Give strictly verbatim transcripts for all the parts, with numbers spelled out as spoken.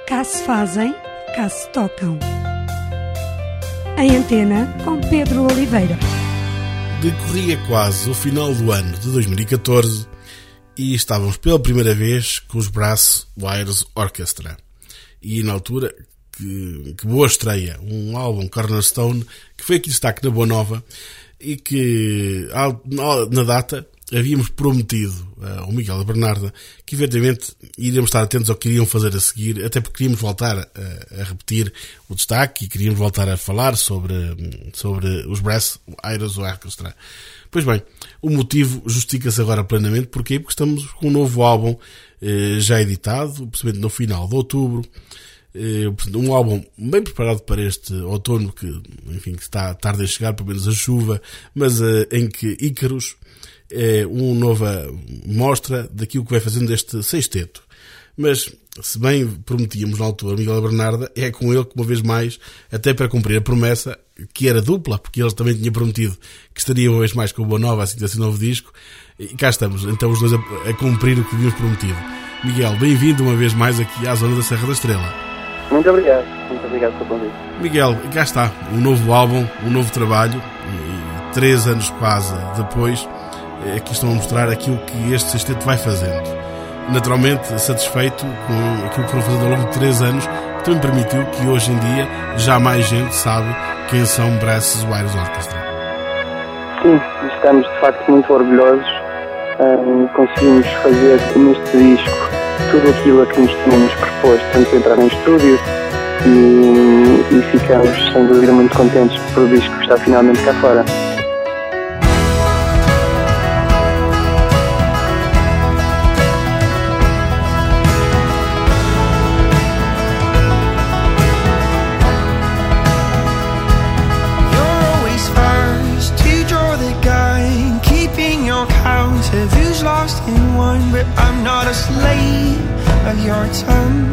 Cá se fazem, cá se tocam. Em Antena, com Pedro Oliveira. Decorria quase o final do ano de dois mil e catorze e estávamos pela primeira vez com os Brass Wires Orchestra. E na altura, que, que boa estreia, um álbum Cornerstone, que foi aqui destaque na Boa Nova e que na data havíamos prometido ao Miguel e Bernarda que eventualmente iríamos estar atentos ao que iriam fazer a seguir, até porque queríamos voltar a, a repetir o destaque e queríamos voltar a falar sobre, sobre os Brass Wires Orchestra. Pois bem, o motivo justifica-se agora plenamente. Porquê? Porque estamos com um novo álbum eh, já editado, precisamente no final de outubro. Eh, um álbum bem preparado para este outono que, enfim, que está tarde a chegar, pelo menos a chuva, mas eh, em que Ícaros é uma nova mostra daquilo que vai fazendo este sexteto. Mas, se bem prometíamos na altura Miguel e Bernarda, é com ele que uma vez mais, até para cumprir a promessa, que era dupla, porque ele também tinha prometido que estaria uma vez mais com o Boa Nova, assim desse novo disco, e cá estamos, então os dois a, a cumprir o que havíamos prometido. Miguel, bem-vindo uma vez mais aqui à zona da Serra da Estrela. Muito obrigado, muito obrigado pelo convite. Miguel, cá está, um novo álbum, um novo trabalho, e três anos quase depois, aqui estão a mostrar aquilo que este sexteto vai fazendo. Naturalmente satisfeito com aquilo que foram fazendo ao longo de três anos, que também permitiu que hoje em dia já mais gente sabe quem são Brass Wires Orchestra. Sim, estamos de facto muito orgulhosos. Um, conseguimos fazer neste disco tudo aquilo a que nos tínhamos proposto, tanto entrar em estúdio, e, e ficamos sem dúvida muito contentes por o disco estar finalmente cá fora. Of who's lost in one, but I'm not a slave of your tongue.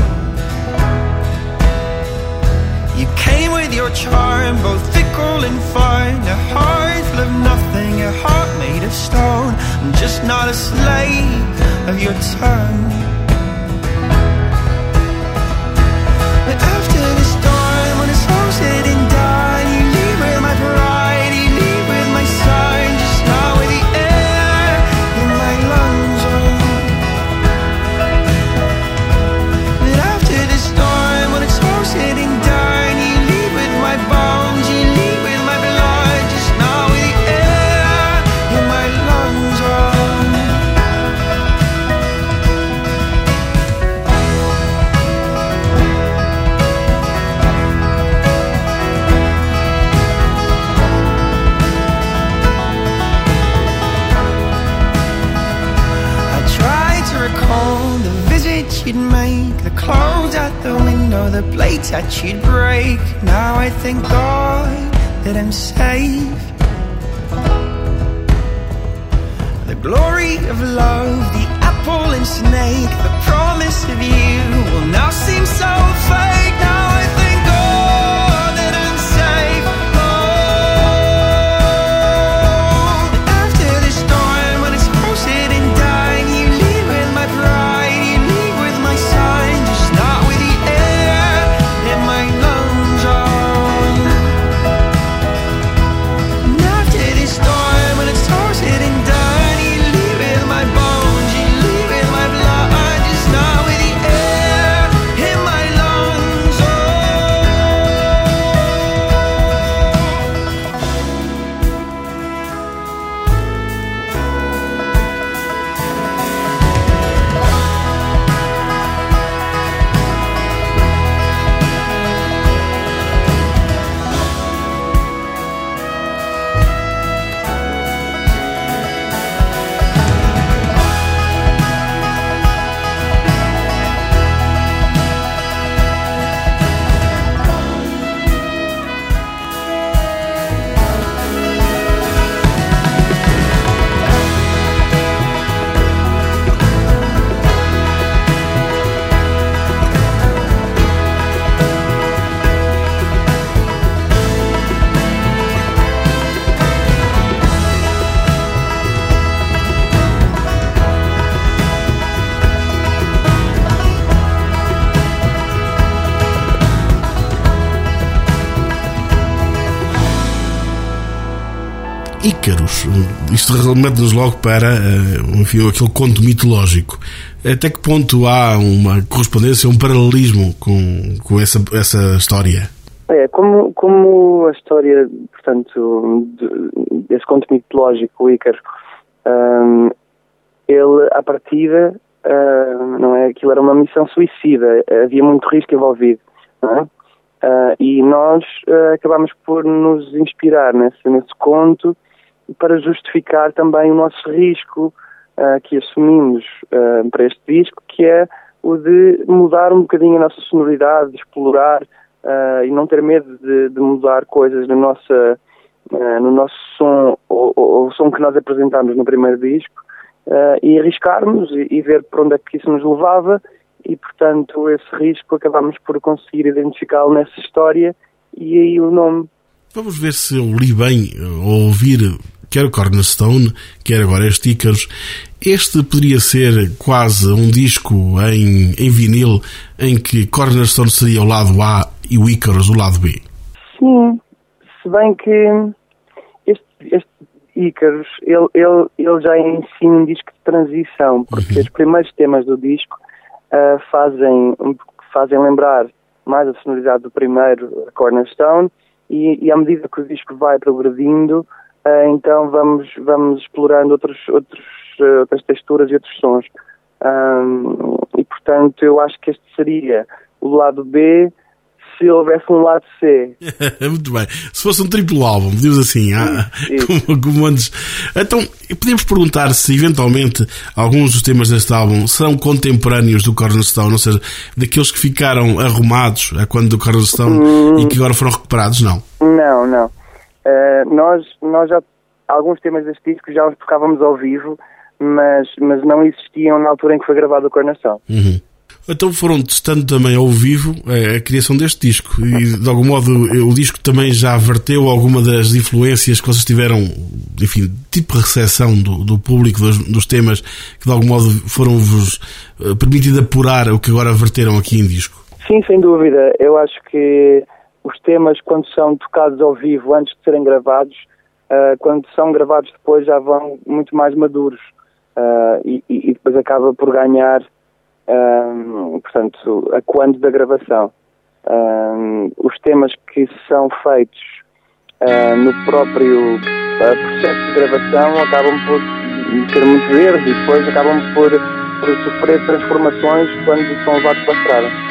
You came with your charm, both fickle and fun. A heart full of nothing, a heart made of stone. I'm just not a slave of your tongue. But after the storm, when it's all said and done, you leave with my pride, you leave with my son, just not with the air. Sitting down, you leave with my bones, you leave with my blood, just now with the air in my lungs. I tried to recall the visit you'd make, the clothes at the window, the plates that you'd break. Now I thank God that I'm safe. The glory of love, the apple and snake, the promise of you will now seem so fake. Now I thank God that I'm safe. Oh, after the storm, when it's all said and done, you leave with my pride, you leave with my son, just not with the air in my lungs. Oh, and after this storm, when it's all said and done, you leave with my bones, you leave with my blood, just Ícaros. Isto remete-nos logo para uh, enfim, aquele conto mitológico. Até que ponto há uma correspondência, um paralelismo com, com essa, essa história? É, como, como a história, portanto, de, desse conto mitológico, o Ícaro, um, ele, à partida, uh, não é, aquilo era uma missão suicida, havia muito risco envolvido, não é? Uh, e nós uh, acabámos por nos inspirar nesse, nesse conto para justificar também o nosso risco uh, que assumimos uh, para este disco, que é o de mudar um bocadinho a nossa sonoridade, de explorar uh, e não ter medo de, de mudar coisas na nossa, uh, no nosso som, ou, ou o som que nós apresentámos no primeiro disco, uh, e arriscarmos e, e ver para onde é que isso nos levava. E, portanto, esse risco acabámos por conseguir identificá-lo nessa história e aí o nome. Vamos ver se eu li bem ao ouvir quer o Cornerstone, quer agora este Ícaros. Este poderia ser quase um disco em, em vinil em que Cornerstone seria o lado A e o Ícaros o lado B. Sim, se bem que este, este Ícaros, ele, ele, ele já é em si um disco de transição, porque uhum. os primeiros temas do disco Uh, fazem, fazem lembrar mais a sonoridade do primeiro Cornerstone e, e à medida que o disco vai progredindo, uh, então vamos, vamos explorando outros, outros, uh, outras texturas e outros sons. Um, e portanto eu acho que este seria o lado B se houvesse um lado C. Muito bem. Se fosse um triplo álbum, digamos assim, ah, como, como antes. Então, podemos perguntar se eventualmente alguns dos temas deste álbum são contemporâneos do Cornerstone, ou seja, daqueles que ficaram arrumados a quando do Cornerstone hum. e que agora foram recuperados, não? Não, não. Uh, nós, nós já, alguns temas deste disco já os tocávamos ao vivo, mas, mas não existiam na altura em que foi gravado o Cornerstone. Uhum. Então foram testando também ao vivo a criação deste disco e de algum modo o disco também já verteu alguma das influências que vocês tiveram, enfim, tipo de recepção do, do público dos, dos temas que de algum modo foram-vos permitido apurar o que agora verteram aqui em disco? Sim, sem dúvida. Eu acho que os temas, quando são tocados ao vivo antes de serem gravados, uh, quando são gravados depois já vão muito mais maduros uh, e, e depois acaba por ganhar Um, portanto, a quando da gravação. Um, os temas que são feitos uh, no próprio uh, processo de gravação acabam por ser muito verdes e depois acabam por, por sofrer transformações quando são levados para a estrada.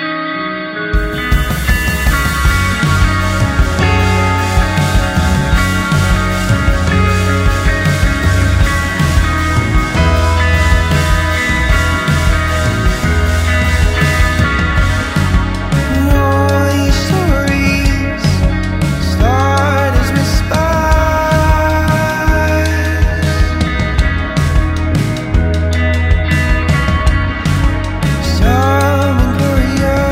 Some glorious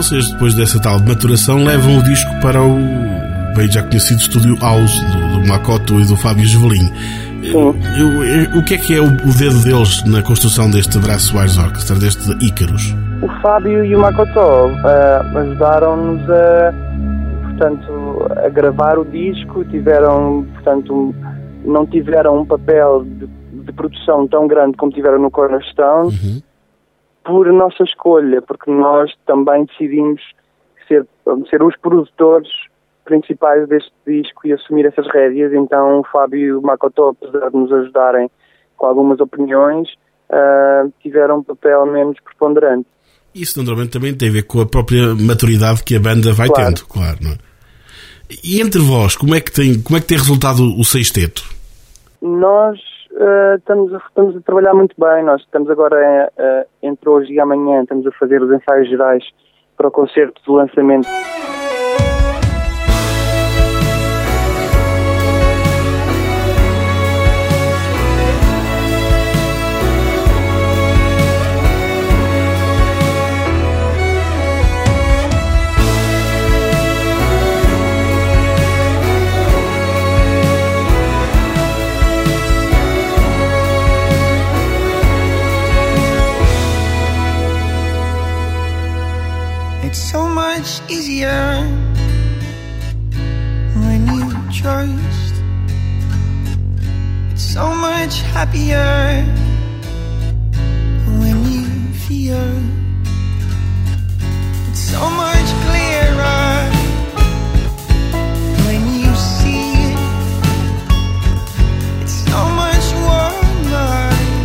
vocês, depois dessa tal maturação, levam o disco para o bem já conhecido estúdio House do, do Makoto e do Fábio Jovelin. O que é que é o, o dedo deles na construção deste Brass Wires Orchestra, deste Ícaros? O Fábio e o Makoto uh, ajudaram-nos a, portanto, a gravar o disco. Tiveram, portanto, não tiveram um papel de, de produção tão grande como tiveram no Cornerstone, uhum. por nossa escolha, porque nós também decidimos ser, ser os produtores principais deste disco e assumir essas rédeas. Então o Fábio e o Makoto, apesar de nos ajudarem com algumas opiniões, uh, tiveram um papel menos preponderante. Isso naturalmente também tem a ver com a própria maturidade que a banda vai claro. tendo, claro, não é? E entre vós, como é que tem, como é que tem resultado o sexteto? Nós uh, estamos, a, estamos a trabalhar muito bem. Nós estamos agora, uh, entre hoje e amanhã, estamos a fazer os ensaios gerais para o concerto de lançamento. Easier when you trust. It's so much happier when you fear. It's so much clearer when you see it. It's so much warmer.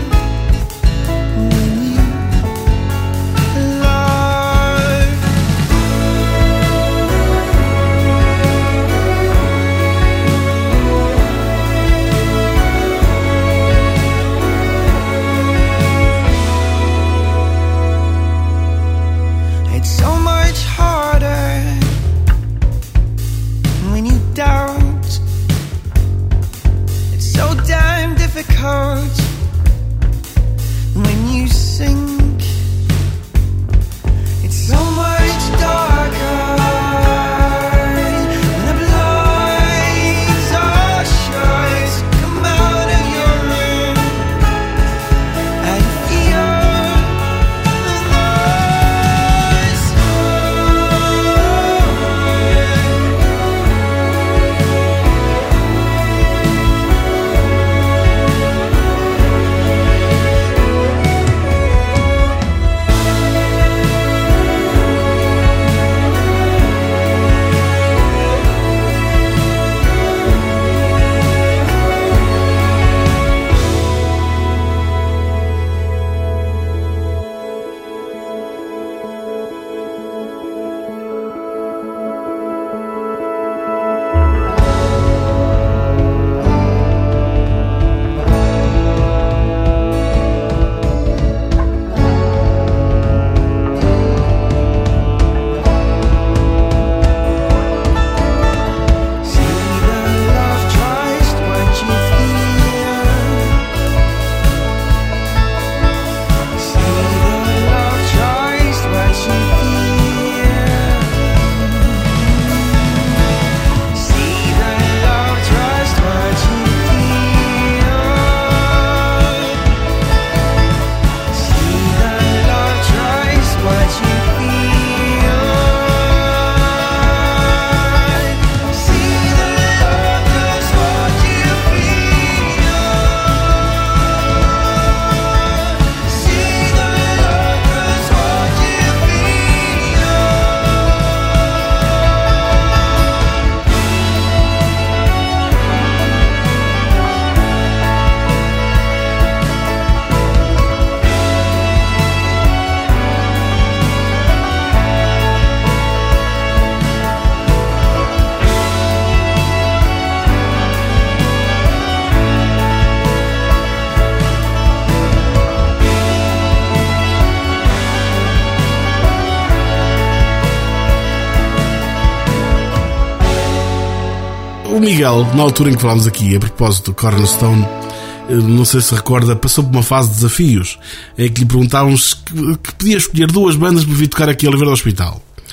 Difficult when you sink. It's so much darker when the blinds are shut. Come out of your room and feel the O Miguel, na altura em que falámos aqui, a propósito do Cornerstone, não sei se recorda, passou por uma fase de desafios em que lhe perguntávamos que, que podia escolher duas bandas para vir tocar aqui a Oliveira do Hospital.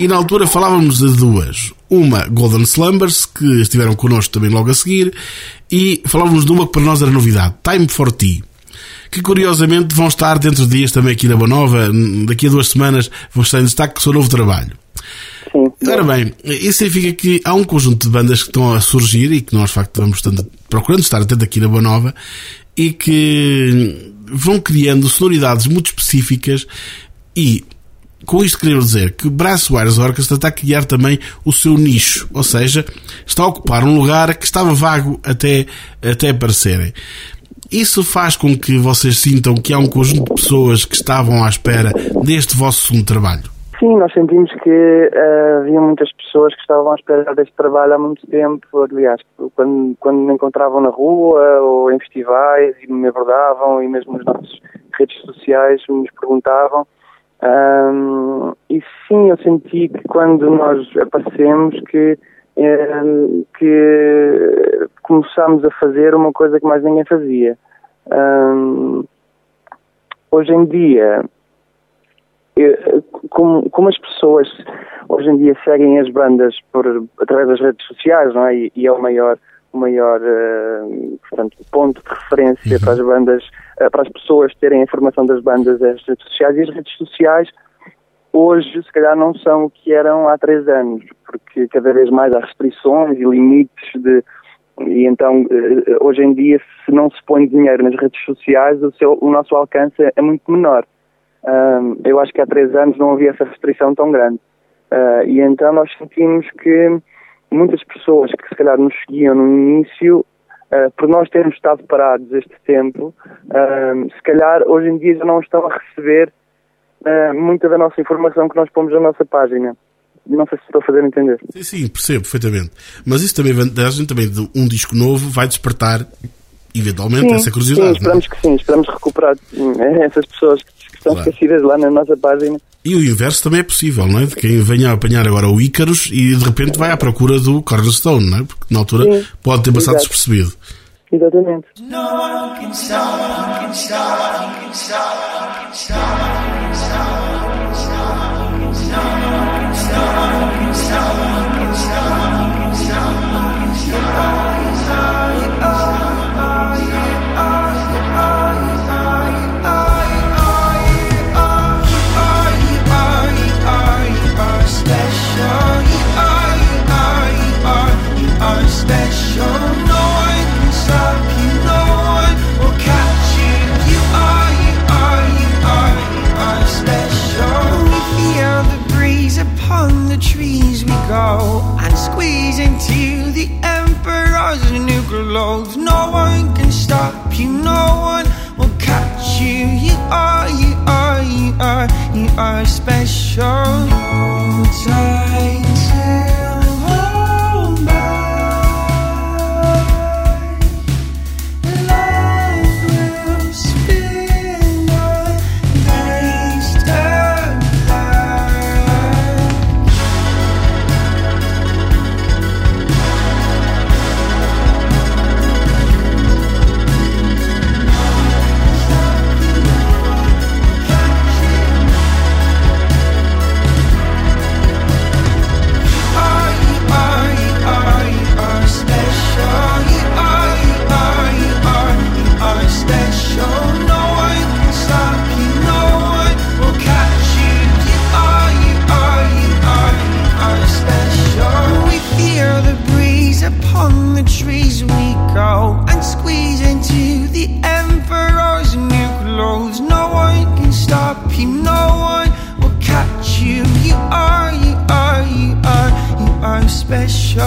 E na altura falávamos de duas. Uma, Golden Slumbers, que estiveram connosco também logo a seguir, e falávamos de uma que para nós era novidade, Time for Tea, que curiosamente vão estar dentro de dias também aqui na Boa Nova. Daqui a duas semanas vão estar em destaque com o seu novo trabalho. Sim. Ora bem, isso significa que há um conjunto de bandas que estão a surgir e que nós, de facto, vamos estando, procurando estar atento aqui na Boa Nova, e que vão criando sonoridades muito específicas. E com isto queremos dizer que o Brass Wires Orchestra está a criar também o seu nicho, ou seja, está a ocupar um lugar que estava vago até, até aparecerem. Isso faz com que vocês sintam que há um conjunto de pessoas que estavam à espera deste vosso segundo trabalho? Sim, nós sentimos que uh, havia muitas pessoas que estavam à espera deste trabalho há muito tempo. Aliás, quando, quando me encontravam na rua ou em festivais e me abordavam, e mesmo nas nossas redes sociais nos perguntavam. Um, e sim, eu senti que quando nós aparecemos que, um, que começámos a fazer uma coisa que mais ninguém fazia. Um, hoje em dia, eu, como, como as pessoas hoje em dia seguem as bandas por, através das redes sociais, não é? E, e é o maior, o maior uh, portanto, ponto de referência para as bandas, uh, para as pessoas terem a informação das bandas, as redes sociais. E as redes sociais hoje, se calhar, não são o que eram há três anos, porque cada vez mais há restrições e limites de... E então, hoje em dia, se não se põe dinheiro nas redes sociais, o, seu, o nosso alcance é muito menor. Um, eu acho que há três anos não havia essa restrição tão grande. Uh, e então nós sentimos que muitas pessoas que se calhar nos seguiam no início, uh, por nós termos estado parados este tempo, uh, se calhar hoje em dia já não estão a receber uh, muita da nossa informação que nós pomos na nossa página. Não sei se estou a fazer entender. Sim, sim, percebo perfeitamente. Mas isso também, vantagem também de um disco novo vai despertar eventualmente sim, essa curiosidade. Sim, esperamos que sim, esperamos recuperar essas pessoas que estão claro. esquecidas lá na nossa página. E o inverso também é possível, não é? De quem venha a apanhar agora o Ícaros e de repente vai à procura do Cornerstone, não é? Porque na altura sim, pode ter passado exato. despercebido. Exatamente. No one can stop, can stop, can stop, can stop, can stop, can stop, can stop, can stop, can stop, can stop, can stop, can stop. Special, no one can stop you, no one will catch you. You are, you are, you are, you are special. We feel the breeze upon the trees we go and squeeze into the emperor's new globes. No one can stop you, no one will catch you. You are, you are, you are, you are special. No time to upon the trees we go and squeeze into the emperor's new clothes. No one can stop you, no one will catch you. You are, you are, you are, you are special.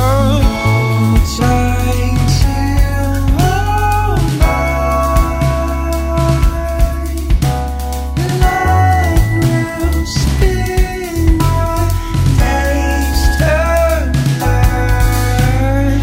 Time to hold on. Light will spin, days turn back.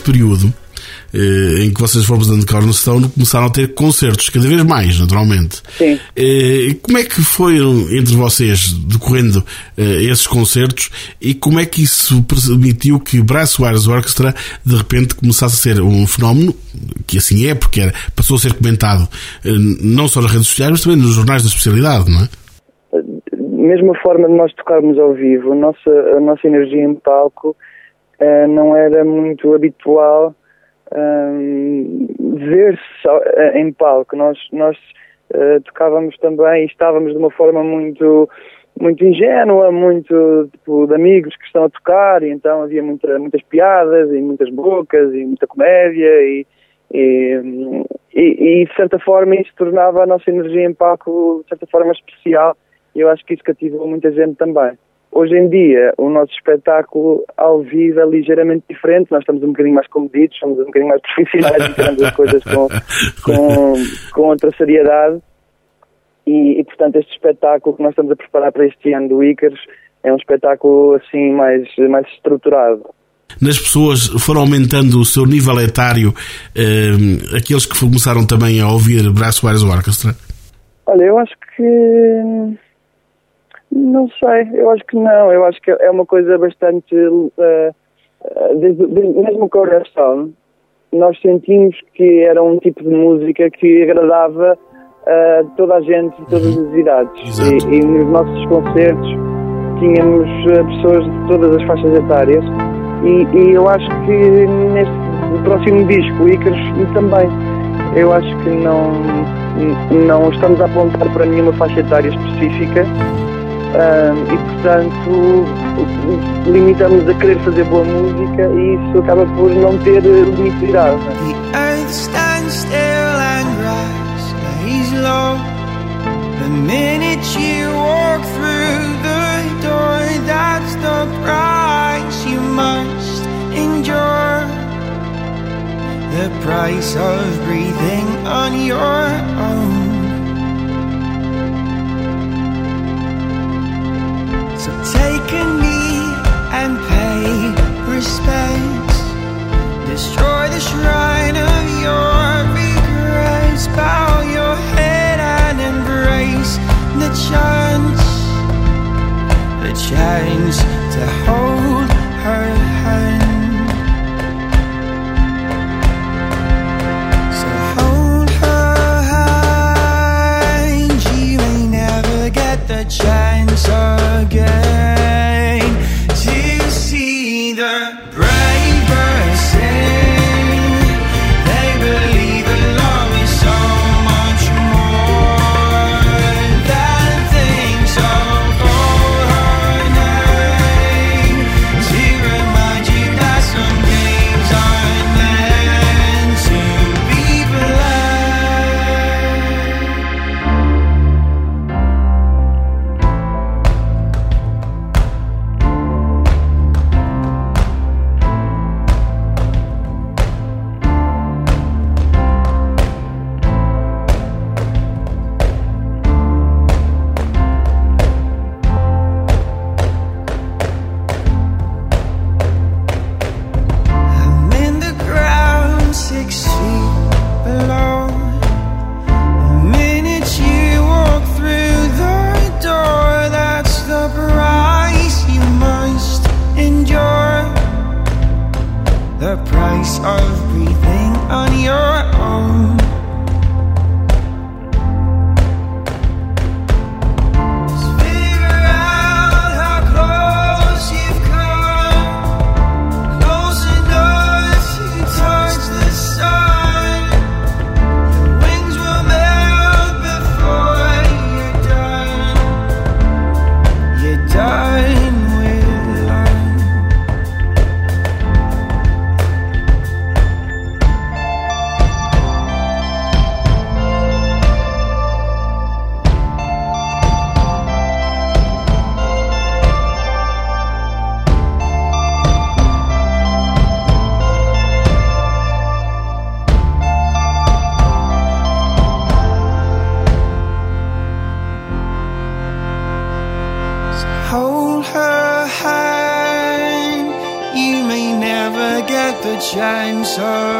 período eh, em que vocês foram representando de Cornerstone, começaram a ter concertos, cada vez mais, naturalmente. Sim. Eh, como é que foi entre vocês, decorrendo eh, esses concertos, e como é que isso permitiu que Brass Wires Orchestra, de repente, começasse a ser um fenómeno, que assim é, porque era, passou a ser comentado eh, não só nas redes sociais, mas também nos jornais da especialidade, não é? Mesmo a forma de nós tocarmos ao vivo, a nossa, a nossa energia em palco uh, não era muito habitual uh, ver-se uh, em palco. Nós, nós uh, tocávamos também e estávamos de uma forma muito, muito ingênua, muito tipo, de amigos que estão a tocar, e então havia muita, muitas piadas e muitas bocas e muita comédia e, e, e, e de certa forma isso tornava a nossa energia em palco de certa forma especial. E eu acho que isso cativou muita gente também. Hoje em dia, o nosso espetáculo ao vivo é ligeiramente diferente. Nós estamos um bocadinho mais comedidos, somos um bocadinho mais profissionais e tiramos as coisas com, com, com outra seriedade. E, e, portanto, este espetáculo que nós estamos a preparar para este ano do Ícaros é um espetáculo, assim, mais, mais estruturado. Nas pessoas foram aumentando o seu nível etário, eh, aqueles que começaram também a ouvir Brass Wires Orchestra? Olha, eu acho que... Não sei, eu acho que não. Eu acho que é uma coisa bastante... Uh, desde, desde, mesmo o Cornerstone, nós sentimos que era um tipo de música que agradava a uh, toda a gente de todas as idades. E, e nos nossos concertos tínhamos uh, pessoas de todas as faixas etárias. E, e eu acho que neste próximo disco, o Ícaros, também. Eu acho que não, não estamos a apontar para nenhuma faixa etária específica. Um, e portanto limitamos a querer fazer boa música e isso acaba por não ter limite de idade. The earth stands still and grass lays low. The minute you walk through the door, that's the price you must endure. The price of breathing on your own. So take a knee and pay respects. Destroy the shrine of your regrets. Bow your head and embrace the chance, the chance to hold her hand. So hold her hand. You may never get the chance again to see the brave person. They believe that love is so much more than things. So call her name to remind you that some games aren't meant to be played. I'm in the ground six feet below. The minute you walk through the door, that's the price you must endure. The price of breathing on your own. Just figure out how close you've come. Close enough to touch the sun. Your wings will melt before you're done. You're done with love. the chance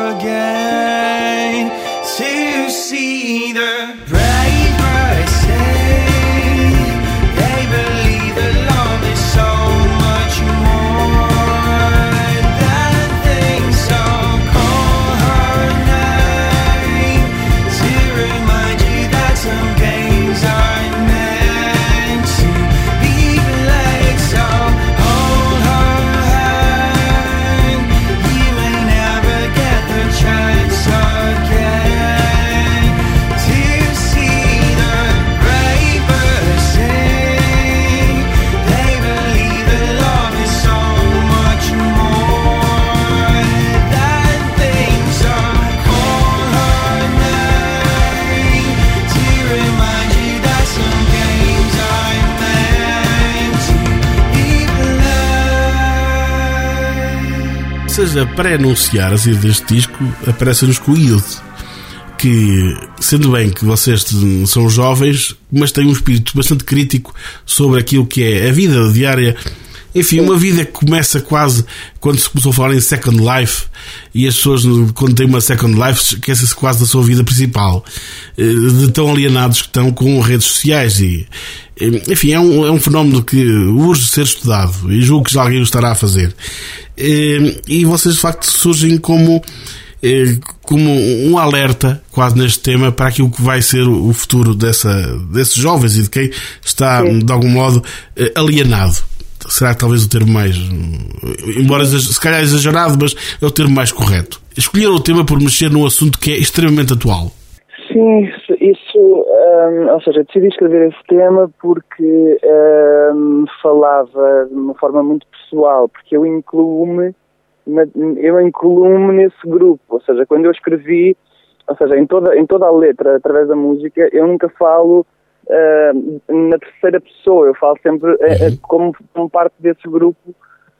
again to see the brave say they believe that love is so much more than things. So call her name to remind you that some games are meant to be played. So hold her hand, you may never get the chance again to see the bravers sing. They believe that love is so much more than things. So call her name to remind you that some games are meant to be played. Ou seja, para anunciar a saída deste disco, aparece-nos com o Youth, que, sendo bem que vocês são jovens, mas têm um espírito bastante crítico sobre aquilo que é a vida diária. Enfim, uma vida que começa quase quando se começou a falar em Second Life, e as pessoas, quando têm uma Second Life, esquecem-se quase da sua vida principal, de tão alienados que estão com redes sociais. E, enfim, é um, é um fenómeno que urge ser estudado, e julgo que já alguém o estará a fazer. E vocês, de facto, surgem como, como um alerta, quase neste tema, para aquilo que vai ser o futuro dessa, desses jovens e de quem está, Sim. de algum modo, alienado. Será talvez o termo mais, embora se calhar exagerado, mas é o termo mais correto. Escolheram o tema por mexer num assunto que é extremamente atual. Sim, isso, isso um, ou seja, decidi escrever esse tema porque um, falava de uma forma muito pessoal, porque eu incluo-me na, eu incluo-me nesse grupo, ou seja, quando eu escrevi, ou seja, em toda, em toda a letra, através da música, eu nunca falo uh, na terceira pessoa, eu falo sempre uh, uh, como, como parte desse grupo,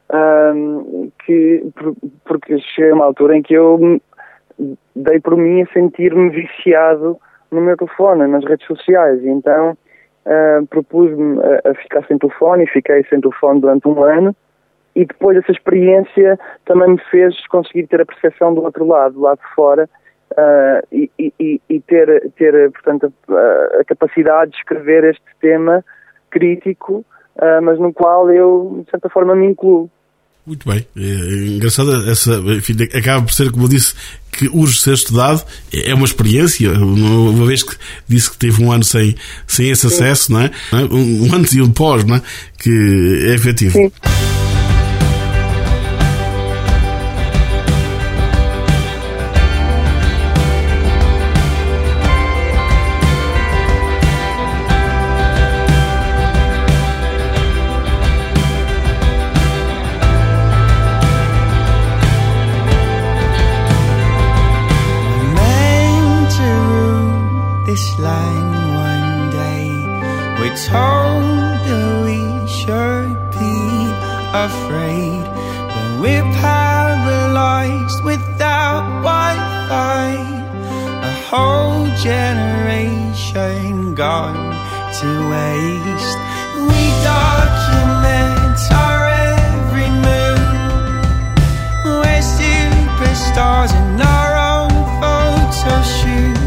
um, que, por, porque chega uma altura em que eu dei por mim a sentir-me viciado no meu telefone, nas redes sociais, e então uh, propus-me a, a ficar sem telefone, e fiquei sem telefone durante um ano, e depois essa experiência também me fez conseguir ter a percepção do outro lado, do lado de fora, uh, e, e, e ter, ter portanto, a, a capacidade de escrever este tema crítico, uh, mas no qual eu, de certa forma, me incluo. Muito bem, é engraçado, essa, enfim, acaba por ser, como eu disse, que urge ser estudado, é uma experiência, uma vez que disse que teve um ano sem, sem esse acesso, não é? Um antes e um pós, não é? Que é efetivo. Sim. This line one day, we're told that we should be afraid, but we're paralyzed without Wi-Fi. A whole generation gone to waste. We document our every move. We're superstars in our own photo shoots.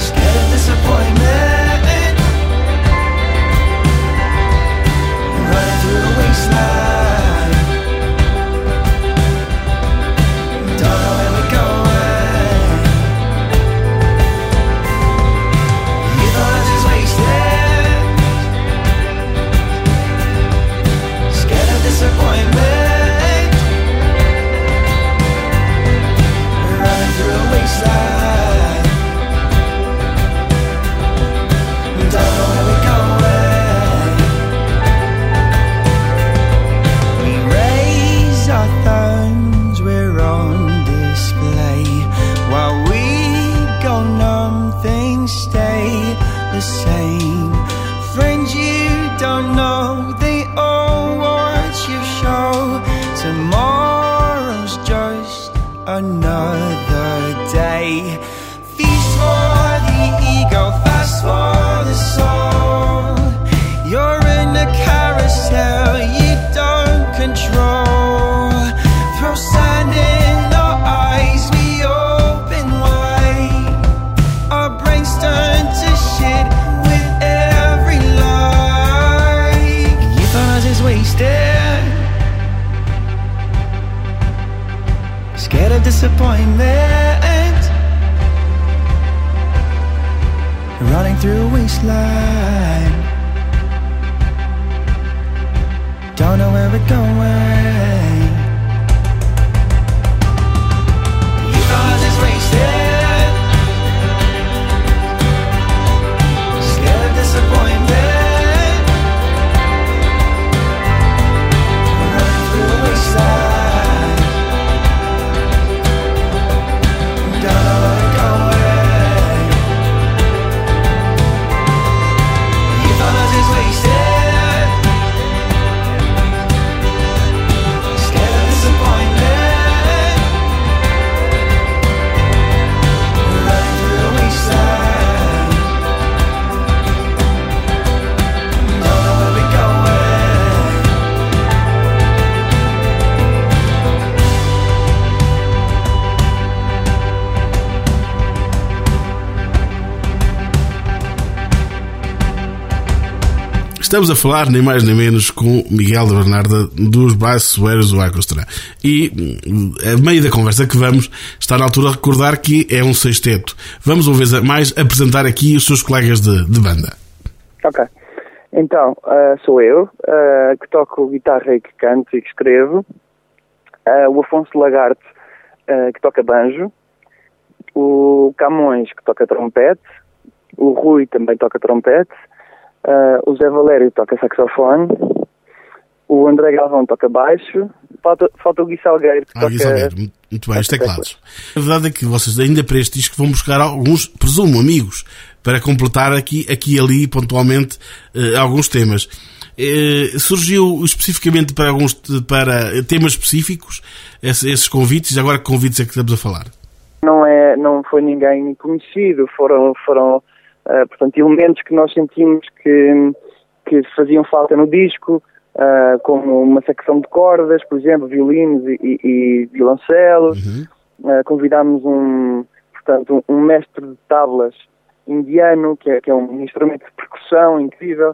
Running the day. Feast for the ego, fast for the soul. You're in a carousel you don't control. Throw sand in our eyes, we open wide. Our brains turn to shit with every lie. You thought us is wasted, scared of disappointment, running through a wasteland, don't know where we're going. You thought us is wasted, scared of disappointment, running through a wasteland, don't know where we're going. You thought us is wasted, scared of disappointment, running through a wasteland, don't know where we're going. Estamos a falar nem mais nem menos com Miguel de Bernarda dos Braços Warriors Orchestra. E a meio da conversa que vamos, está na altura de recordar que é um sexteto. Vamos uma vez mais apresentar aqui os seus colegas de, de banda. Ok. Então, uh, sou eu, uh, que toco guitarra e que canto e que escrevo. Uh, o Afonso Lagarde, uh, que toca banjo. O Camões, que toca trompete. O Rui também toca trompete. Uh, o Zé Valério toca saxofone. O André Galvão toca baixo. Falta, falta o Gui Salgueiro, que Ah, toca... Gui Salgueiro, muito bem, os teclados. A verdade é que vocês ainda para este disco vão buscar alguns, presumo, amigos, para completar aqui, aqui e ali, pontualmente, eh, alguns temas. Eh, surgiu especificamente para alguns, para temas específicos, esses, esses convites, agora que convites é que estamos a falar? Não, é, não foi ninguém conhecido, foram, foram uh, portanto, elementos que nós sentimos que, que faziam falta no disco, uh, como uma secção de cordas, por exemplo, violinos e, e, e violoncelos. Uhum. Uh, convidámos um, portanto, um, um mestre de tablas indiano, que é, que é um instrumento de percussão incrível,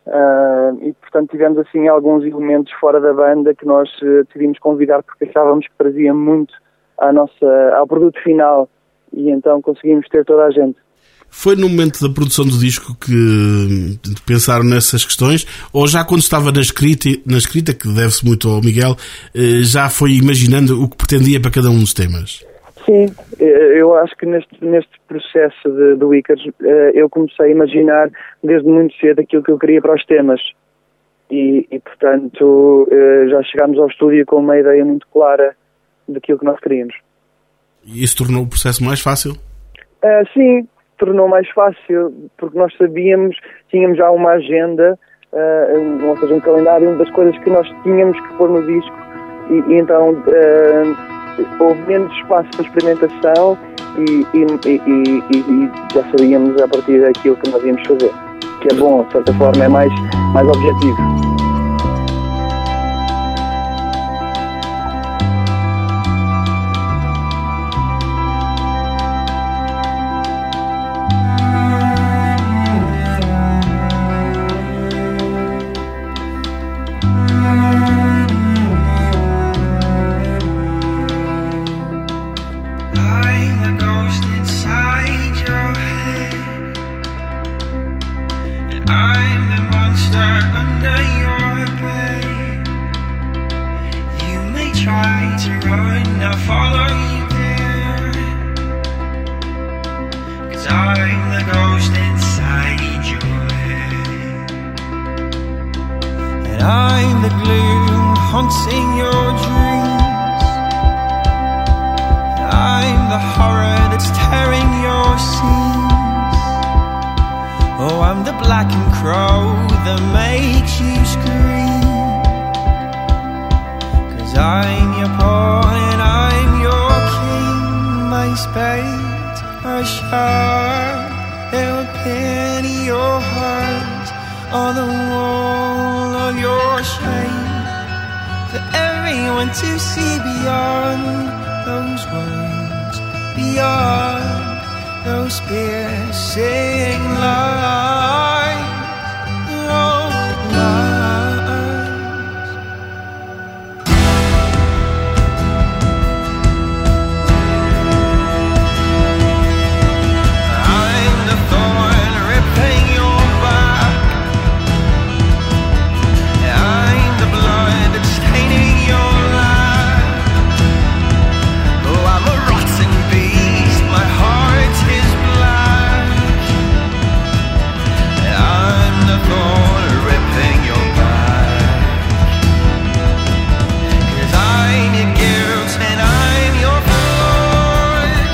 uh, e portanto tivemos assim alguns elementos fora da banda que nós uh, decidimos convidar porque achávamos que trazia muito à nossa, ao produto final, e então conseguimos ter toda a gente. Foi no momento da produção do disco que pensaram nessas questões, ou já quando estava na escrita, na escrita que deve-se muito ao Miguel, já foi imaginando o que pretendia para cada um dos temas? Sim, eu acho que neste, neste processo de, do Icarus eu comecei a imaginar desde muito cedo aquilo que eu queria para os temas, e, e portanto já chegámos ao estúdio com uma ideia muito clara daquilo que nós queríamos. E isso tornou o processo mais fácil? Uh, sim, tornou mais fácil, porque nós sabíamos, tínhamos já uma agenda, uh, ou seja, um calendário das coisas que nós tínhamos que pôr no disco, e, e então uh, houve menos espaço para experimentação, e, e, e, e, e já sabíamos a partir daquilo que nós íamos fazer, que é bom, de certa forma, é mais, mais objetivo. I'm your pawn and I'm your king. my spades are sharp, they will pity your heart on the wall of your shame, for everyone to see beyond those words, beyond those piercing lines, oh, lines. I'm the thorn ripping your back, I'm the blood that's staining your life. Oh, I'm a rotten beast, my heart is black. I'm the thorn ripping your back, 'cause I'm your guilt and I'm your force.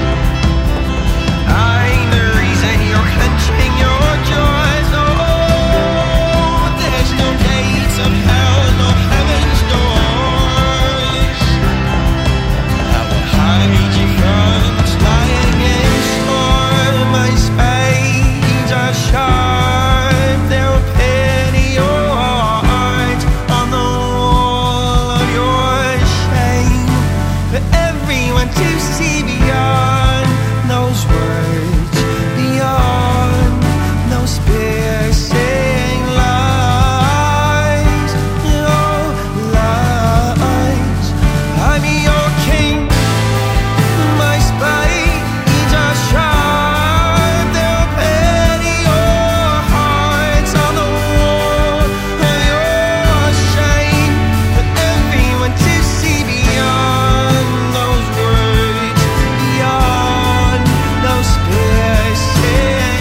I'm the reason you're clenching your jaws. Oh, there's no gates of hell, no heaven's doors. I will hide you from what's lying in store. My spades are sharp, they'll pity your heart on the wall of your shame, for everyone to see beyond those words, beyond those piercing lies, oh, lies. I'm your king, my spades are sharp, they'll pity your hearts on the wall of your shame, for everyone to see beyond those words, beyond those piercing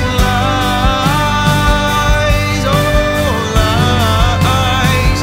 lies, oh, lies.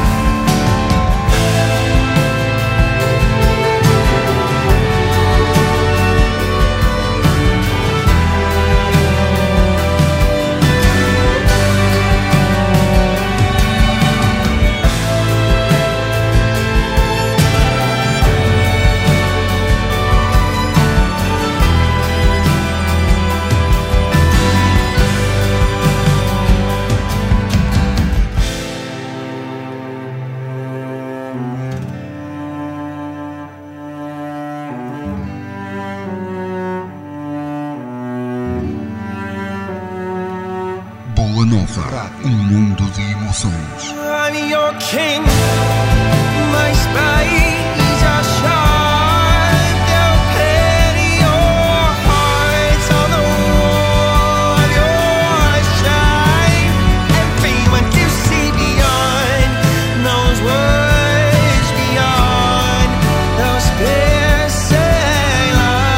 Boa Nova, um mundo de emoções. I'm your king, my spades are sharp, they'll pity your hearts on the wall of your shame, everyone to see beyond those words, beyond those piercing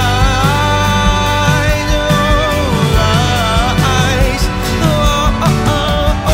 lies, oh, lies, oh, oh, oh, oh.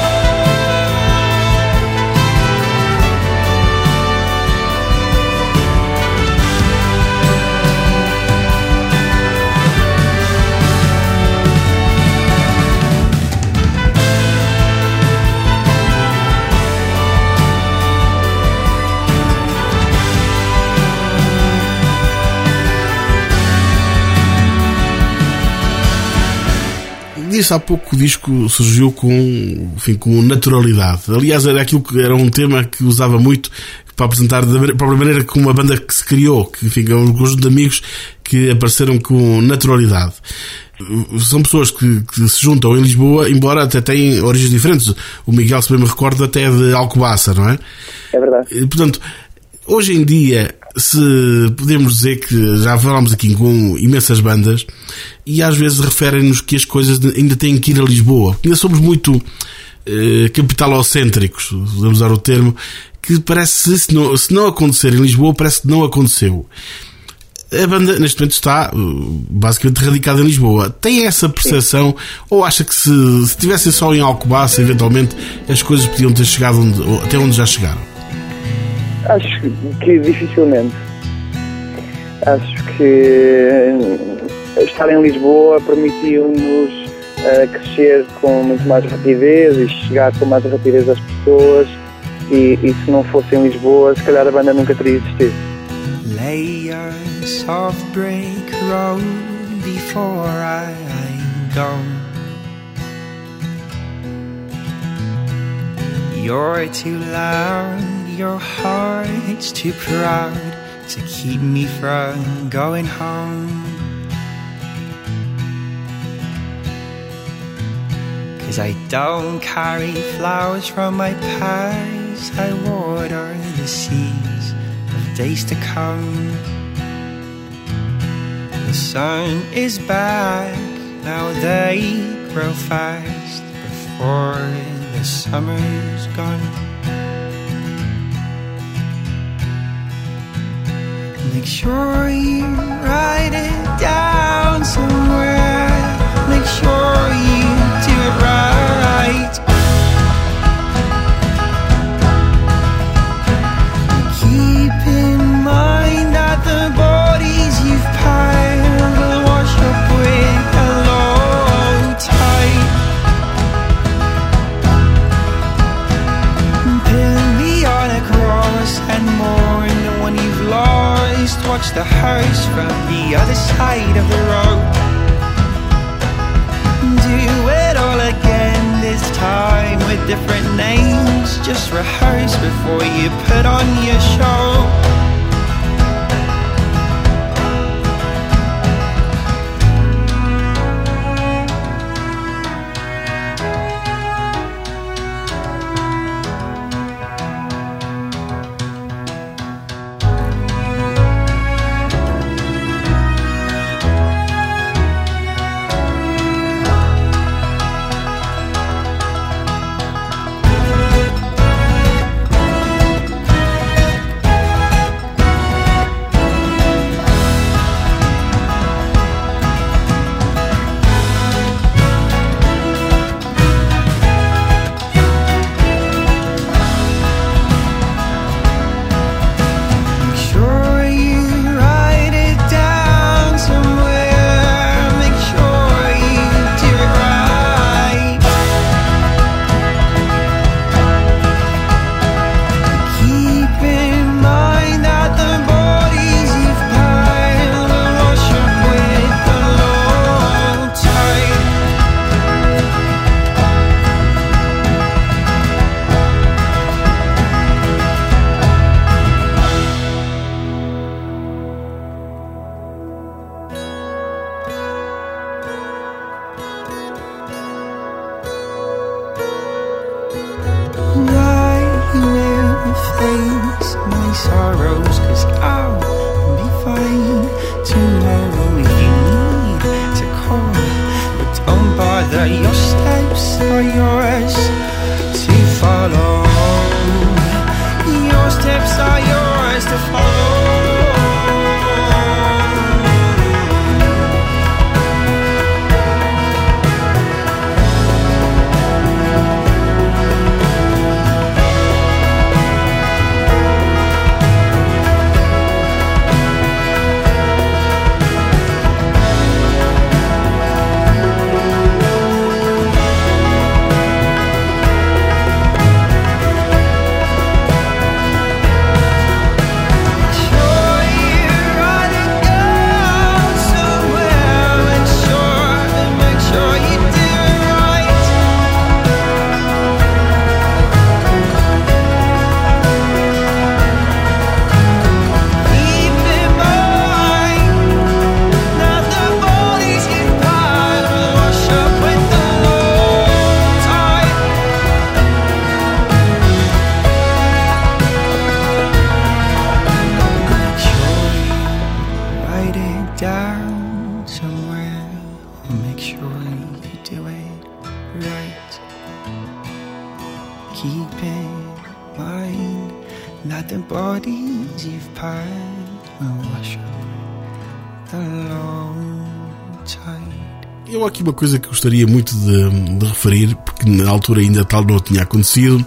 Disse há pouco que o disco surgiu com, enfim, com naturalidade. Aliás, era aquilo que era um tema que usava muito para apresentar da própria maneira como uma banda que se criou, que, enfim, é um conjunto de amigos que apareceram com naturalidade. São pessoas que, que se juntam em Lisboa, embora até tenham origens diferentes. O Miguel, se bem me recordo, até é de Alcobaça, não é? É verdade. Portanto, hoje em dia, se podemos dizer que já falámos aqui com imensas bandas e às vezes referem-nos que as coisas ainda têm que ir a Lisboa. Ainda somos muito eh, capitalocêntricos, podemos usar o termo, que parece, se não, se não acontecer em Lisboa, parece que não aconteceu. A banda neste momento está basicamente radicada em Lisboa. Tem essa percepção? Ou acha que se, se estivessem só em Alcobaça, eventualmente as coisas podiam ter chegado onde, até onde já chegaram? Acho que dificilmente. Acho que estar em Lisboa permitiu-nos uh, crescer com muito mais rapidez e chegar com mais rapidez às pessoas, e, e se não fosse em Lisboa, se calhar a banda nunca teria existido. lay a soft brick road before I go. You're too loud, your heart's too proud to keep me from going home. 'Cause I don't carry flowers from my past, I water the seeds of days to come. The sun is back, now they grow fast before the summer's gone. Make sure you write it down somewhere. Make sure you do it right. Keep in mind that the bodies you've piled will wash up with a low tide. Pin me on a cross and mourn the one you've lost. Watch the hearse from the other side of the road. Do it all again, this time with different names. Just rehearse before you put on your show. Sorrows, 'cause I'll be fine tomorrow if you need to call. But don't bother, your steps are yours to follow. Your steps are yours to follow. Keep in mind that the bodies you've piled will wash up the long tide. Eu há aqui uma coisa que gostaria muito de, de referir, porque na altura ainda tal não tinha acontecido,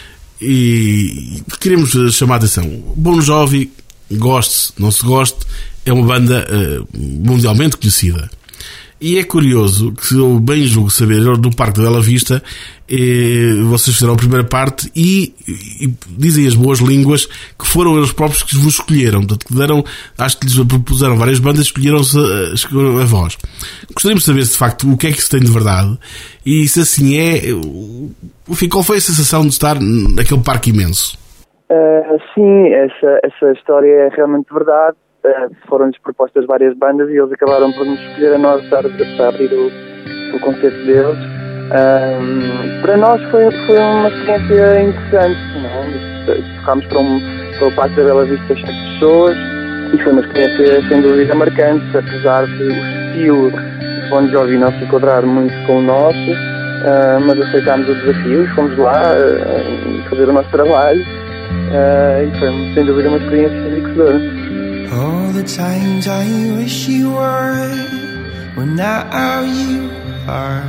e queremos chamar a atenção. Bon Jovi, goste, não se goste, é uma banda uh, mundialmente conhecida. E é curioso que, eu bem julgo saber, do Parque da Bela Vista, eh, vocês fizeram a primeira parte e, e dizem as boas línguas que foram eles próprios que vos escolheram. Portanto, que deram, acho que lhes propuseram várias bandas, escolheram-se a, escolheram a voz. Gostaríamos de saber, de facto, o que é que se tem de verdade e se assim é, enfim, qual foi a sensação de estar naquele parque imenso? Uh, sim, essa, essa história é realmente verdade. Uh, foram-lhes propostas várias bandas e eles acabaram por nos escolher a nós para, para abrir o, o concerto deles. Um, para nós foi, foi uma experiência interessante, não é? Tocámos para, um, para o Parque da Bela Vista cheio de pessoas e foi uma experiência sem dúvida marcante, apesar de o estilo de Bon Jovi não se enquadrar muito com o nosso, uh, mas aceitámos o desafio e fomos lá uh, fazer o nosso trabalho uh, e foi sem dúvida uma experiência enriquecedora. All the times I wish you were, well now you are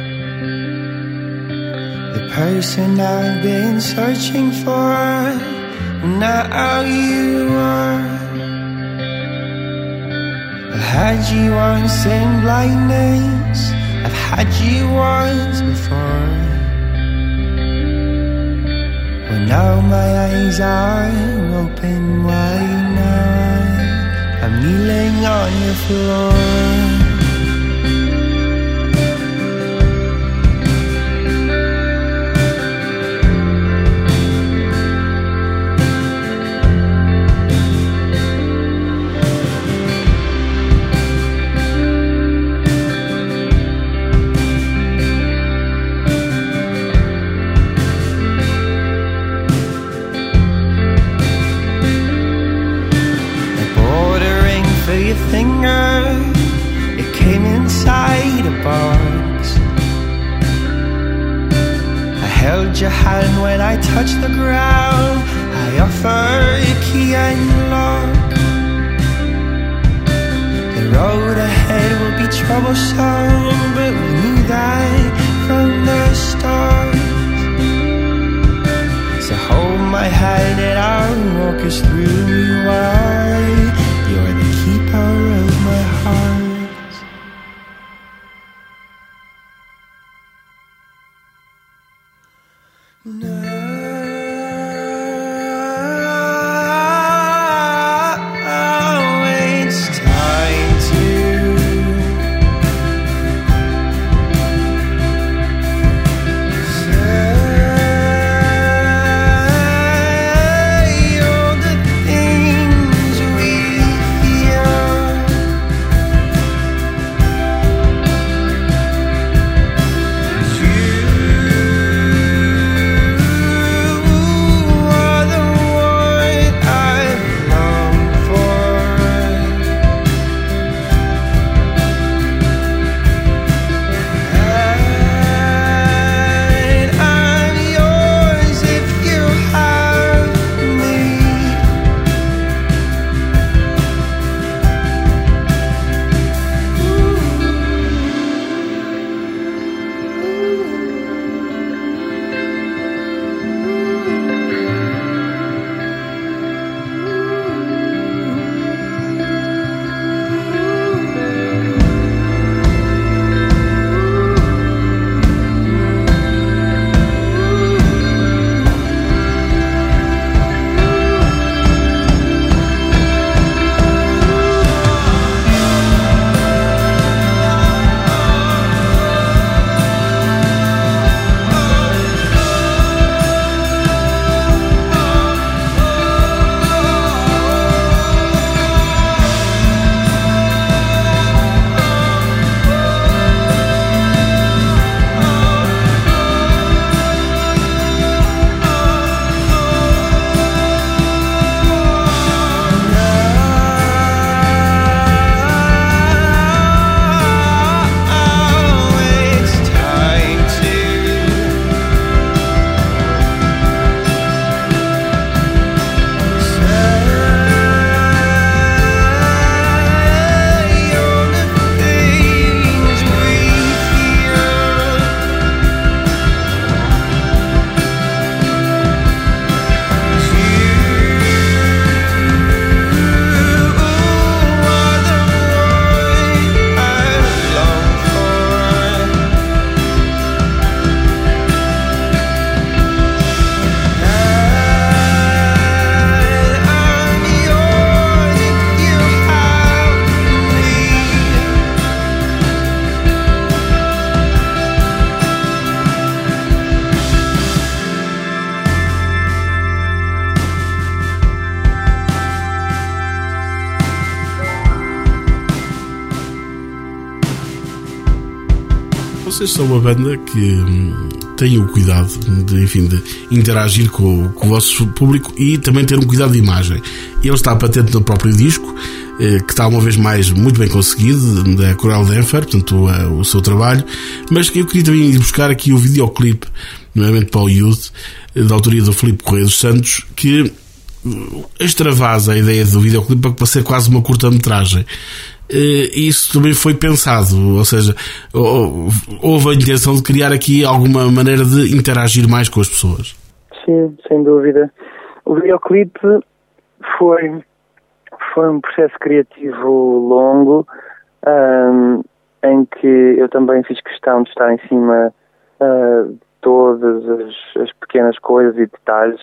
the person I've been searching for, well now you are. I've had you once in blindness, I've had you once before. Well now my eyes are open wide now, I'm kneeling on your floor. Finger, it came inside a box. I held your hand when I touched the ground, I offered a key and lock. The road ahead will be troublesome, but we knew that from the start. So hold my hand and I'll walk us through why you're the keeper of my heart. Now it's time to say Vocês são uma banda que hum, tem o cuidado de, enfim, de interagir com, com o vosso público e também ter um cuidado de imagem. Ele está patente no próprio disco, eh, que está uma vez mais muito bem conseguido, da Cruel Dancer, portanto o, o seu trabalho, mas eu queria também ir buscar aqui o videoclipe, nomeadamente para o Youth, da autoria do Filipe Correia dos Santos, que extravasa a ideia do videoclipe para ser quase uma curta-metragem. Isso também foi pensado, ou seja, houve a intenção de criar aqui alguma maneira de interagir mais com as pessoas. Sim, sem dúvida. O videoclipe foi, foi um processo criativo longo, um, em que eu também fiz questão de estar em cima uh, de todas as, as pequenas coisas e detalhes,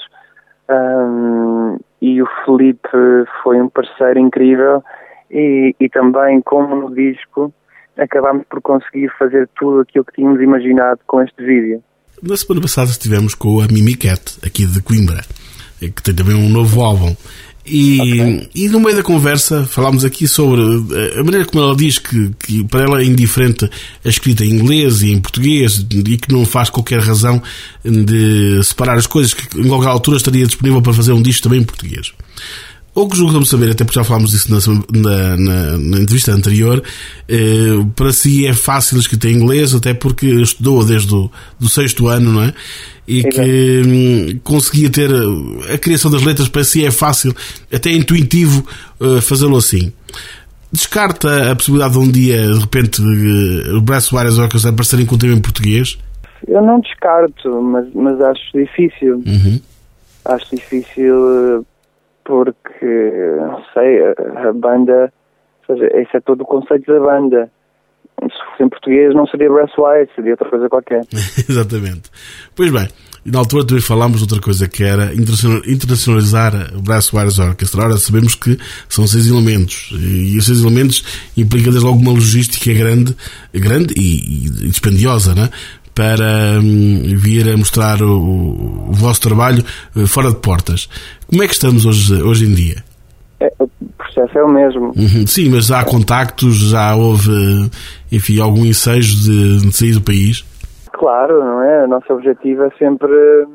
um, e o Filipe foi um parceiro incrível. E, e também, como no disco, acabámos por conseguir fazer tudo aquilo que tínhamos imaginado com este vídeo. Na semana passada estivemos com a Mimi Cat, aqui de Coimbra, que tem também um novo álbum. E, okay. e no meio da conversa falámos aqui sobre a maneira como ela diz que, que para ela é indiferente a escrita em inglês e em português e que não faz qualquer razão de separar as coisas, que em qualquer altura estaria disponível para fazer um disco também em português. Ou que julgamos saber, até porque já falámos disso na, na, na, na entrevista anterior, eh, para si é fácil escrita em inglês, até porque estudou desde o do sexto ano, não é? E Exato. que hum, conseguia ter a criação das letras, para si é fácil, até intuitivo, uh, fazê-lo assim. Descarta a possibilidade de um dia, de repente, uh, o Brass Wires Orchestra aparecerem com o tema em português? Eu não descarto, mas, mas acho difícil. Uhum. Acho difícil... porque, não sei, a, a banda, ou seja, esse é todo o conceito da banda. Se fosse em português não seria Brass Wires, seria outra coisa qualquer. Exatamente. Pois bem, na altura também falámos de outra coisa, que era internacionalizar o Brass Wires Orchestra. Ora, sabemos que são seis elementos, e os seis elementos implicam desde logo uma logística grande, grande e, e dispendiosa, não é? Para hum, vir a mostrar o, o vosso trabalho uh, fora de portas. Como é que estamos hoje, hoje em dia? É, o processo é o mesmo. Uhum, sim, mas há contactos, já houve, enfim, algum ensejo de, de sair do país? Claro, não é? O nosso objetivo é sempre...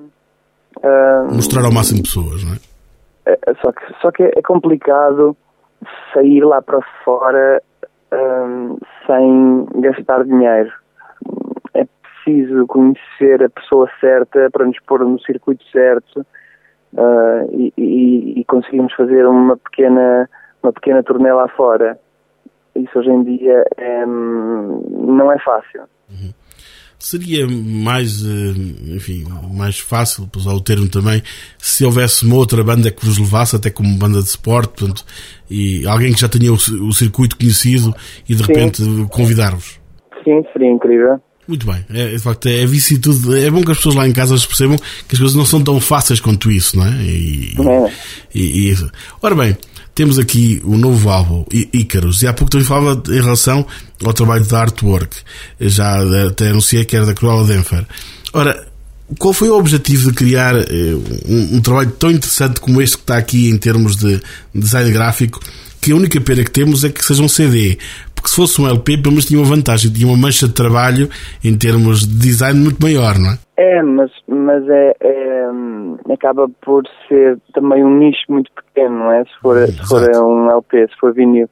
Uh, mostrar ao máximo de pessoas, não é? é só que, só que é complicado sair lá para fora um, sem gastar dinheiro. É preciso conhecer a pessoa certa para nos pôr no circuito certo, uh, e, e, e conseguirmos fazer uma pequena, uma pequena turnê lá fora. Isso hoje em dia é, não é fácil. Uhum. Seria mais, enfim, mais fácil, para usar o termo também, se houvesse uma outra banda que vos levasse, até como banda de suporte, portanto, e alguém que já tenha o, o circuito conhecido e de Sim. repente convidar-vos. Sim, seria incrível. Muito bem, é, de facto é vicissitude. É bom que as pessoas lá em casa percebam que as coisas não são tão fáceis quanto isso, não é? E, é. E, e isso. Ora bem, temos aqui o novo álbum, Ícaros, e há pouco também falava em relação ao trabalho da Artwork, já até anunciei que era da Cruel Dancer. Ora, qual foi o objetivo de criar um, um trabalho tão interessante como este que está aqui em termos de design gráfico, que a única pena que temos é que seja um C D, porque se fosse um L P, pelo menos tinha uma vantagem, tinha uma mancha de trabalho em termos de design muito maior, não é? É, mas, mas é, é, acaba por ser também um nicho muito pequeno, não é? Se for, hum, se for um L P, se for vinil.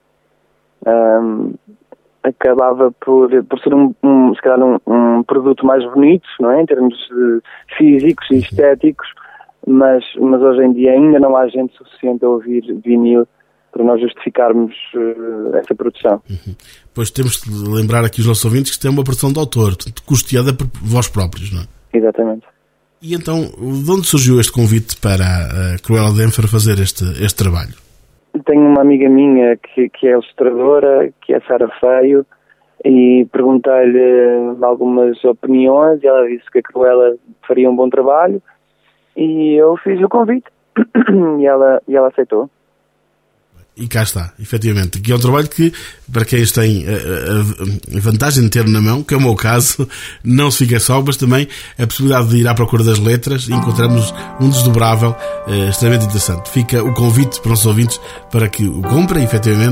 Um, acabava por, por ser um, um, se calhar um, um produto mais bonito, não é? Em termos de físicos e estéticos, mas, mas hoje em dia ainda não há gente suficiente a ouvir vinil para nós justificarmos uh, essa produção. Uhum. Pois temos de lembrar aqui os nossos ouvintes que isto é uma produção de autor, portanto, custeada por vós próprios, não é? Exatamente. E então, de onde surgiu este convite para a Cruel Dancer fazer este, este trabalho? Tenho uma amiga minha que, que é ilustradora, que é Sara Feio, e perguntei-lhe algumas opiniões e ela disse que a Cruella faria um bom trabalho e eu fiz o convite e ela, e ela aceitou. E cá está, efetivamente, que é um trabalho que, para quem tem a, a, a vantagem de ter na mão, que é o meu caso, não se fica só, mas também a possibilidade de ir à procura das letras e encontramos um desdobrável eh, extremamente interessante. Fica o convite para os nossos ouvintes para que o comprem, efetivamente,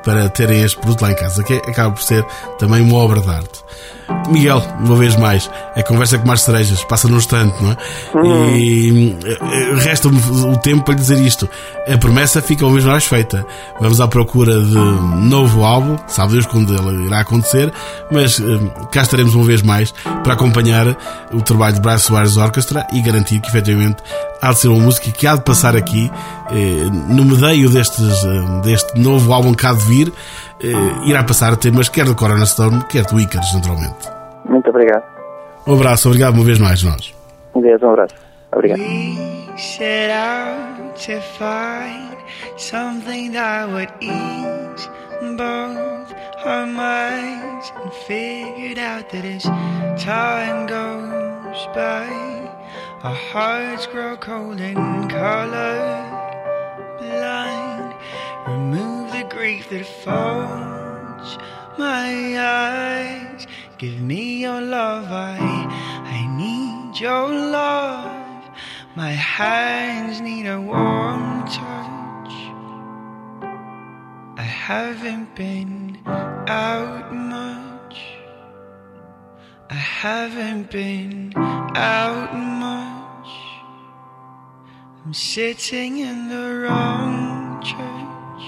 para terem este produto lá em casa, que acaba por ser também uma obra de arte. Miguel, uma vez mais, a conversa com mais cerejas passa num instante, não é? Uhum. E resta-me o tempo para lhe dizer isto. A promessa fica uma vez mais feita. Vamos à procura de novo álbum, sabe Deus quando ele irá acontecer, mas cá estaremos uma vez mais para acompanhar o trabalho de Bryce Wires Orchestra e garantir que efetivamente há de ser uma música que há de passar aqui eh, no meio destes, eh, deste novo álbum que há de vir, eh, irá passar temas quer do Corona Storm, quer do Icarus, naturalmente. Muito obrigado. Um abraço, obrigado uma vez mais, nós. Um beijo, um abraço. Obrigado. We set out to find something that would ease both our minds, and figured out that as time goes by, our hearts grow cold and color blind. Remove the grief that folds my eyes. Give me your love, I, I need your love. My hands need a warm touch. I haven't been out much. I haven't been out much. I'm sitting in the wrong church.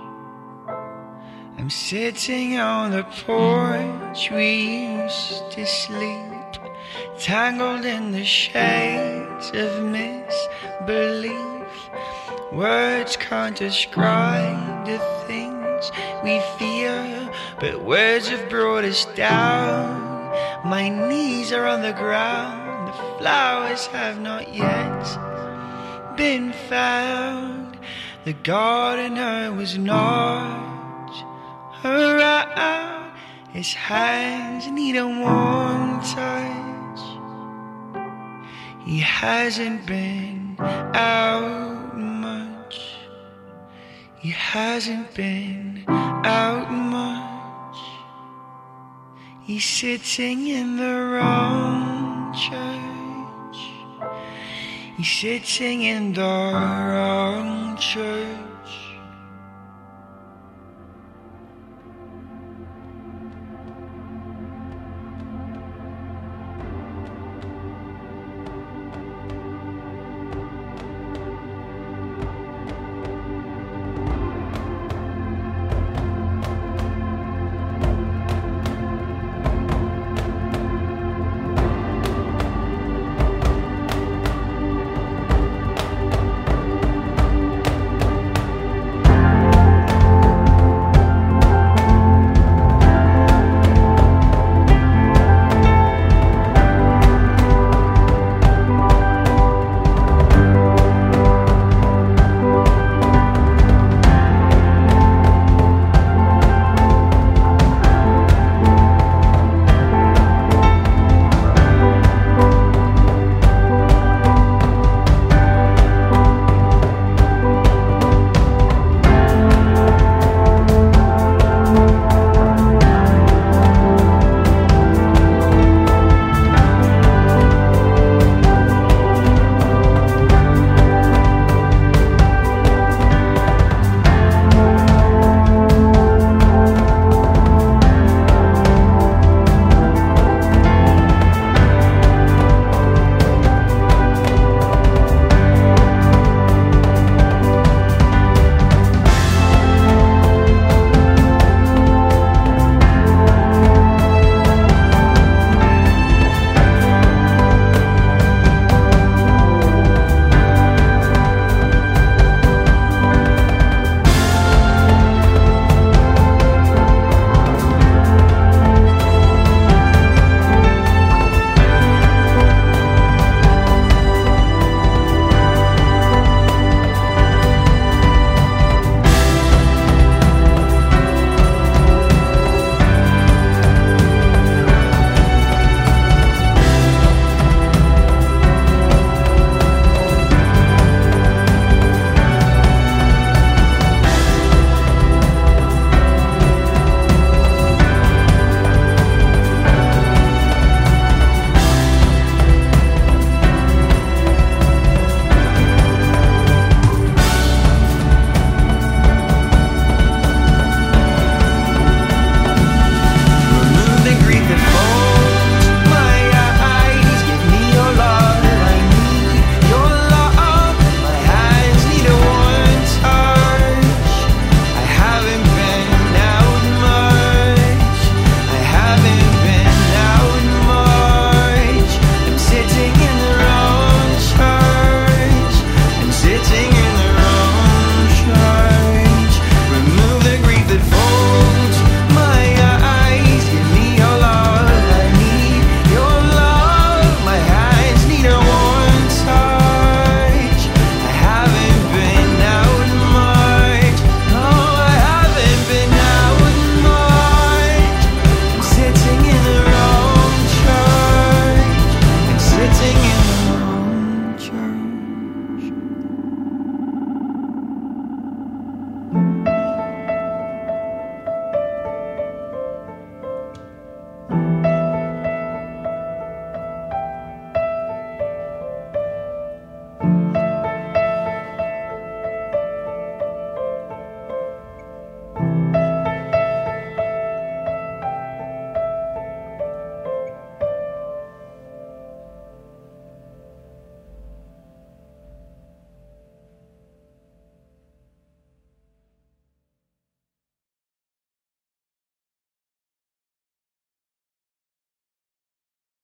I'm sitting on the porch we used to sleep, tangled in the shades of misbelief. Words can't describe the things we fear, but words have brought us down. My knees are on the ground, the flowers have not yet been found. The gardener was not around. His hands need a warm touch. He hasn't been out much. He hasn't been out much. He's sitting in the wrong church. He's sitting in the wrong church.